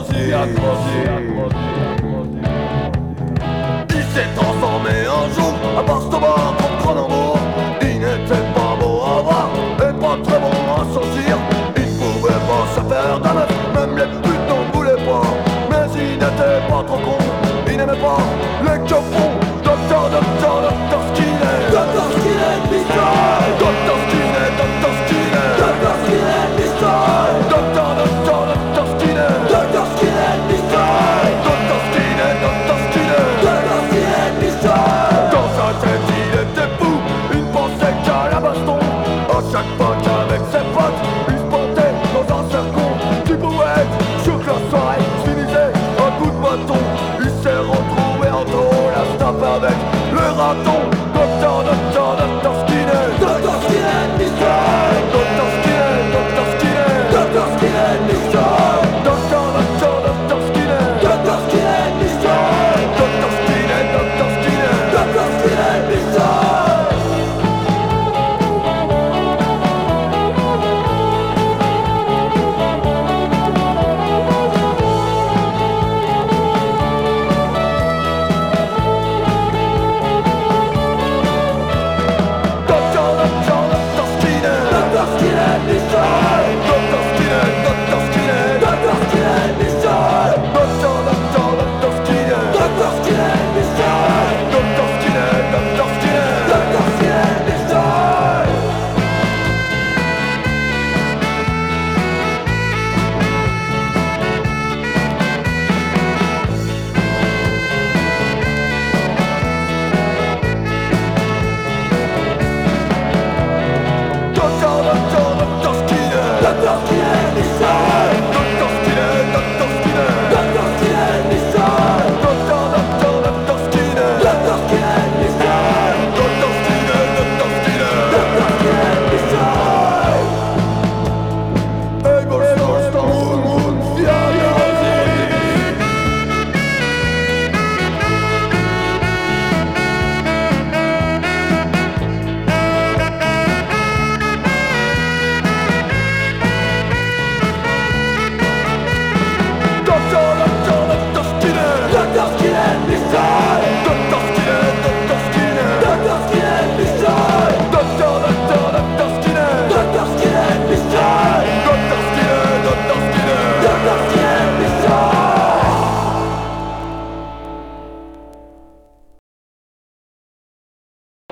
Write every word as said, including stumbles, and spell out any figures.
grossi, a grossi, a grossi, a grossi. Il s'est transformé un jour à Barstobar pour Cronenbourg. Il n'était pas beau à voir et pas très bon à sortir. Il ne pouvait pas se faire d'un meuf, même les putes n'en voulaient pas. Mais il n'était pas trop con, il n'aimait pas les capons. Docteur, docteur, docteur Skinner, Docteur Skinner, pistol. Docteur Skinner, docteur Skinner, Docteur Skinner, pistol. Docteur, docteur, docteur Skinner, Docteur Skinner, pistol. Docteur Skinner, docteur Skinner, Docteur Skinner, pistol. Dans sa tête il était fou, il pensait qu'à la baston. À chaque fois qu'avec ses potes, il se portait dans un cercle du poète. Sur que la soirée se finissait un coup de bâton. Il s'est retrouvé en trop la staff avec le raton.